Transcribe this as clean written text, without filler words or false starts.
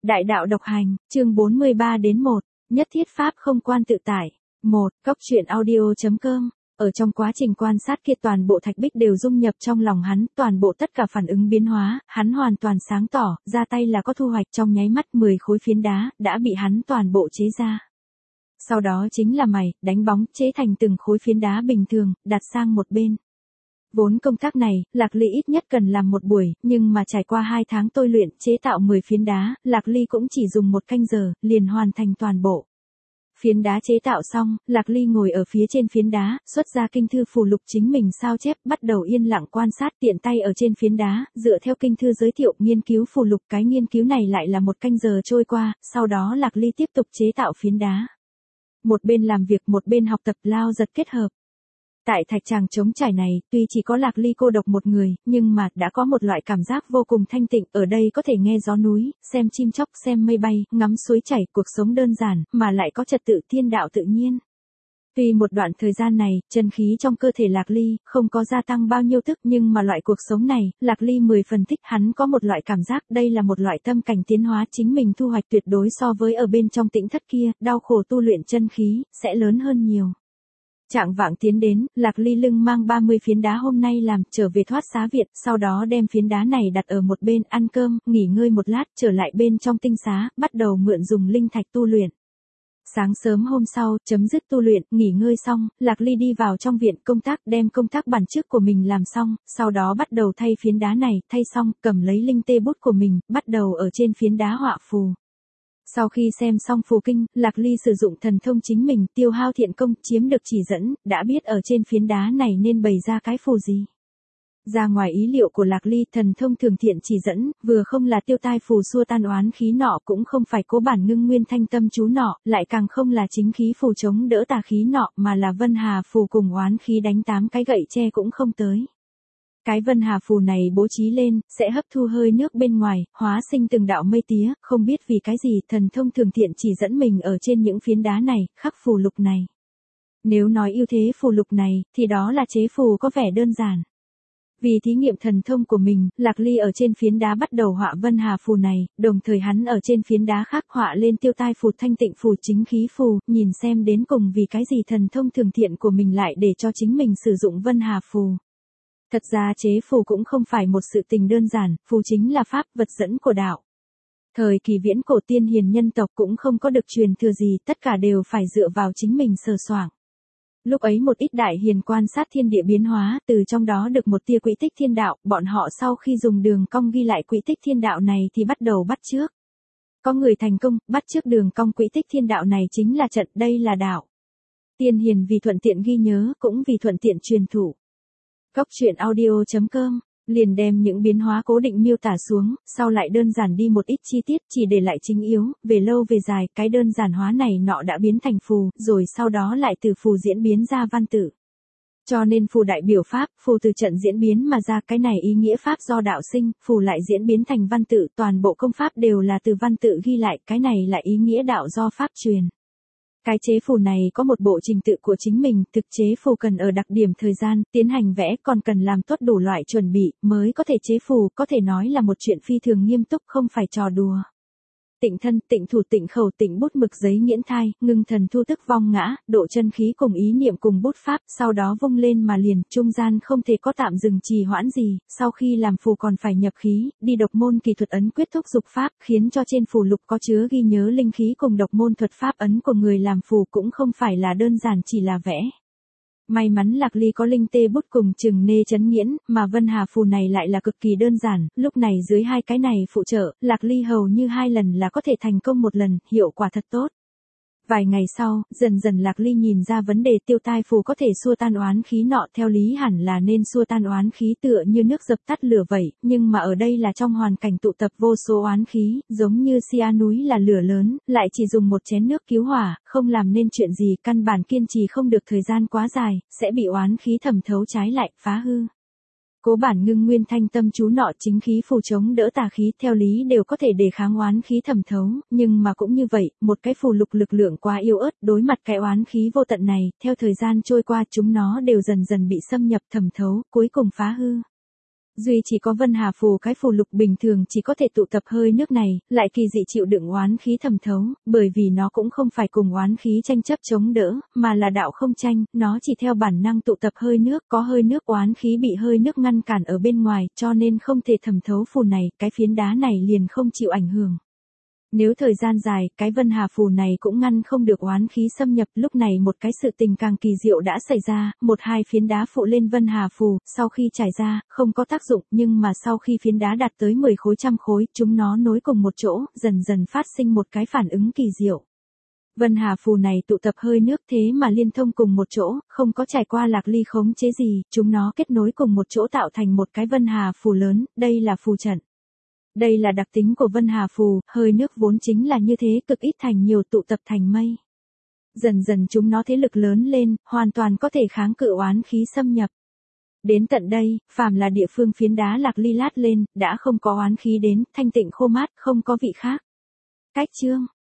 Đại đạo độc hành, chương 43 đến 1, nhất thiết pháp không quan tự tại. 1. Cốc truyện audio.com. Ở trong quá trình quan sát kia toàn bộ thạch bích đều dung nhập trong lòng hắn, toàn bộ tất cả phản ứng biến hóa, hắn hoàn toàn sáng tỏ, ra tay là có thu hoạch, trong nháy mắt 10 khối phiến đá, đã bị hắn toàn bộ chế ra. Sau đó chính là mày, đánh bóng, chế thành từng khối phiến đá bình thường, đặt sang một bên. Vốn công tác này, Lạc Ly ít nhất cần làm một buổi, nhưng mà trải qua 2 tháng tôi luyện chế tạo 10 phiến đá, Lạc Ly cũng chỉ dùng 1 canh giờ, liền hoàn thành toàn bộ. Phiến đá chế tạo xong, Lạc Ly ngồi ở phía trên phiến đá, xuất ra kinh thư phù lục chính mình sao chép, bắt đầu yên lặng quan sát, tiện tay ở trên phiến đá, dựa theo kinh thư giới thiệu nghiên cứu phù lục. Cái nghiên cứu này lại là 1 canh giờ trôi qua, sau đó Lạc Ly tiếp tục chế tạo phiến đá. Một bên làm việc một bên học tập, lao giật kết hợp. Tại thạch tràng trống trải này, tuy chỉ có Lạc Ly cô độc một người, nhưng mà đã có một loại cảm giác vô cùng thanh tịnh, ở đây có thể nghe gió núi, xem chim chóc, xem mây bay, ngắm suối chảy, cuộc sống đơn giản, mà lại có trật tự thiên đạo tự nhiên. Tuy một đoạn thời gian này, chân khí trong cơ thể Lạc Ly không có gia tăng bao nhiêu tức, nhưng mà loại cuộc sống này, Lạc Ly 10 phần thích, hắn có một loại cảm giác đây là một loại tâm cảnh tiến hóa chính mình thu hoạch tuyệt đối so với ở bên trong tĩnh thất kia, đau khổ tu luyện chân khí, sẽ lớn hơn nhiều. Trạng vạng tiến đến, Lạc Ly lưng mang 30 phiến đá hôm nay làm, trở về thoát xá viện, sau đó đem phiến đá này đặt ở một bên, ăn cơm, nghỉ ngơi một lát, trở lại bên trong tinh xá, bắt đầu mượn dùng linh thạch tu luyện. Sáng sớm hôm sau, chấm dứt tu luyện, nghỉ ngơi xong, Lạc Ly đi vào trong viện công tác, đem công tác bản trước của mình làm xong, sau đó bắt đầu thay phiến đá này, thay xong, cầm lấy linh tê bút của mình, bắt đầu ở trên phiến đá họa phù. Sau khi xem xong phù kinh, Lạc Ly sử dụng thần thông chính mình, tiêu hao thiện công, chiếm được chỉ dẫn, đã biết ở trên phiến đá này nên bày ra cái phù gì. Ra ngoài ý liệu của Lạc Ly, thần thông thường thiện chỉ dẫn, vừa không là tiêu tai phù xua tan oán khí nọ, cũng không phải cố bản ngưng nguyên thanh tâm chú nọ, lại càng không là chính khí phù chống đỡ tà khí nọ, mà là vân hà phù cùng oán khí đánh 8 cái gậy tre cũng không tới. Cái vân hà phù này bố trí lên, sẽ hấp thu hơi nước bên ngoài, hóa sinh từng đạo mây tía, không biết vì cái gì, thần thông thường thiện chỉ dẫn mình ở trên những phiến đá này, khắc phù lục này. Nếu nói ưu thế phù lục này, thì đó là chế phù có vẻ đơn giản. Vì thí nghiệm thần thông của mình, Lạc Ly ở trên phiến đá bắt đầu họa vân hà phù này, đồng thời hắn ở trên phiến đá khác họa lên tiêu tai phù, thanh tịnh phù, chính khí phù, nhìn xem đến cùng vì cái gì thần thông thường thiện của mình lại để cho chính mình sử dụng vân hà phù. Thật ra chế phù cũng không phải một sự tình đơn giản, phù chính là pháp vật dẫn của đạo. Thời kỳ viễn cổ tiên hiền nhân tộc cũng không có được truyền thừa gì, tất cả đều phải dựa vào chính mình sờ soạng. Lúc ấy một ít đại hiền quan sát thiên địa biến hóa, từ trong đó được một tia quỹ tích thiên đạo, bọn họ sau khi dùng đường cong ghi lại quỹ tích thiên đạo này thì bắt đầu bắt chước. Có người thành công, bắt chước đường cong quỹ tích thiên đạo này chính là trận, đây là đạo. Tiên hiền vì thuận tiện ghi nhớ, cũng vì thuận tiện truyền thụ. Cốc truyện audio.com, liền đem những biến hóa cố định miêu tả xuống, sau lại đơn giản đi một ít chi tiết, chỉ để lại chính yếu, về lâu về dài, cái đơn giản hóa này nọ đã biến thành phù, rồi sau đó lại từ phù diễn biến ra văn tự. Cho nên phù đại biểu pháp, phù từ trận diễn biến mà ra, cái này ý nghĩa pháp do đạo sinh, phù lại diễn biến thành văn tự, toàn bộ công pháp đều là từ văn tự ghi lại, cái này là ý nghĩa đạo do pháp truyền. Cái chế phù này có một bộ trình tự của chính mình, thực chế phù cần ở đặc điểm thời gian, tiến hành vẽ, còn cần làm tốt đủ loại chuẩn bị, mới có thể chế phù, có thể nói là một chuyện phi thường nghiêm túc, không phải trò đùa. Tịnh thân, tịnh thủ, tịnh khẩu, tịnh bút, mực giấy nghiễn thai, ngưng thần thu tức vong ngã, độ chân khí cùng ý niệm cùng bút pháp, sau đó vung lên mà liền, trung gian không thể có tạm dừng trì hoãn gì, sau khi làm phù còn phải nhập khí, đi độc môn kỳ thuật ấn quyết thúc dục pháp, khiến cho trên phù lục có chứa ghi nhớ linh khí cùng độc môn thuật pháp ấn của người làm phù, cũng không phải là đơn giản chỉ là vẽ. May mắn Lạc Ly có linh tê bút cùng chừng nê chấn nghiễn, mà vân hà phù này lại là cực kỳ đơn giản, lúc này dưới 2 cái này phụ trợ, Lạc Ly hầu như 2 lần là có thể thành công 1 lần, hiệu quả thật tốt. Vài ngày sau, dần dần Lạc Ly nhìn ra vấn đề, tiêu tai phù có thể xua tan oán khí nọ, theo lý hẳn là nên xua tan oán khí tựa như nước dập tắt lửa vậy, nhưng mà ở đây là trong hoàn cảnh tụ tập vô số oán khí, giống như Sia núi là lửa lớn, lại chỉ dùng một chén nước cứu hỏa, không làm nên chuyện gì, căn bản kiên trì không được thời gian quá dài, sẽ bị oán khí thẩm thấu trái lại, phá hư. Cố bản ngưng nguyên thanh tâm chú nọ, chính khí phù chống đỡ tà khí, theo lý đều có thể đề kháng oán khí thẩm thấu, nhưng mà cũng như vậy, một cái phù lục lực lượng quá yếu ớt, đối mặt cái oán khí vô tận này, theo thời gian trôi qua chúng nó đều dần dần bị xâm nhập thẩm thấu, cuối cùng phá hư. Duy chỉ có Vân Hà phù cái phù lục bình thường chỉ có thể tụ tập hơi nước này, lại kỳ dị chịu đựng oán khí thẩm thấu, bởi vì nó cũng không phải cùng oán khí tranh chấp chống đỡ, mà là đạo không tranh, nó chỉ theo bản năng tụ tập hơi nước, có hơi nước oán khí bị hơi nước ngăn cản ở bên ngoài, cho nên không thể thẩm thấu phù này, cái phiến đá này liền không chịu ảnh hưởng. Nếu thời gian dài, cái Vân Hà phù này cũng ngăn không được oán khí xâm nhập, lúc này một cái sự tình càng kỳ diệu đã xảy ra, một hai phiến đá phụ lên Vân Hà phù, sau khi trải ra, không có tác dụng, nhưng mà sau khi phiến đá đạt tới 10 khối trăm khối, chúng nó nối cùng một chỗ, dần dần phát sinh một cái phản ứng kỳ diệu. Vân Hà phù này tụ tập hơi nước thế mà liên thông cùng một chỗ, không có trải qua lạc ly khống chế gì, chúng nó kết nối cùng một chỗ tạo thành một cái Vân Hà phù lớn, đây là phù trận. Đây là đặc tính của Vân Hà phù, hơi nước vốn chính là như thế, cực ít thành nhiều tụ tập thành mây. Dần dần chúng nó thế lực lớn lên, hoàn toàn có thể kháng cự oán khí xâm nhập. Đến tận đây, phàm là địa phương phiến đá lạc ly lát lên, đã không có oán khí đến, thanh tịnh khô mát, không có vị khác. Cách chương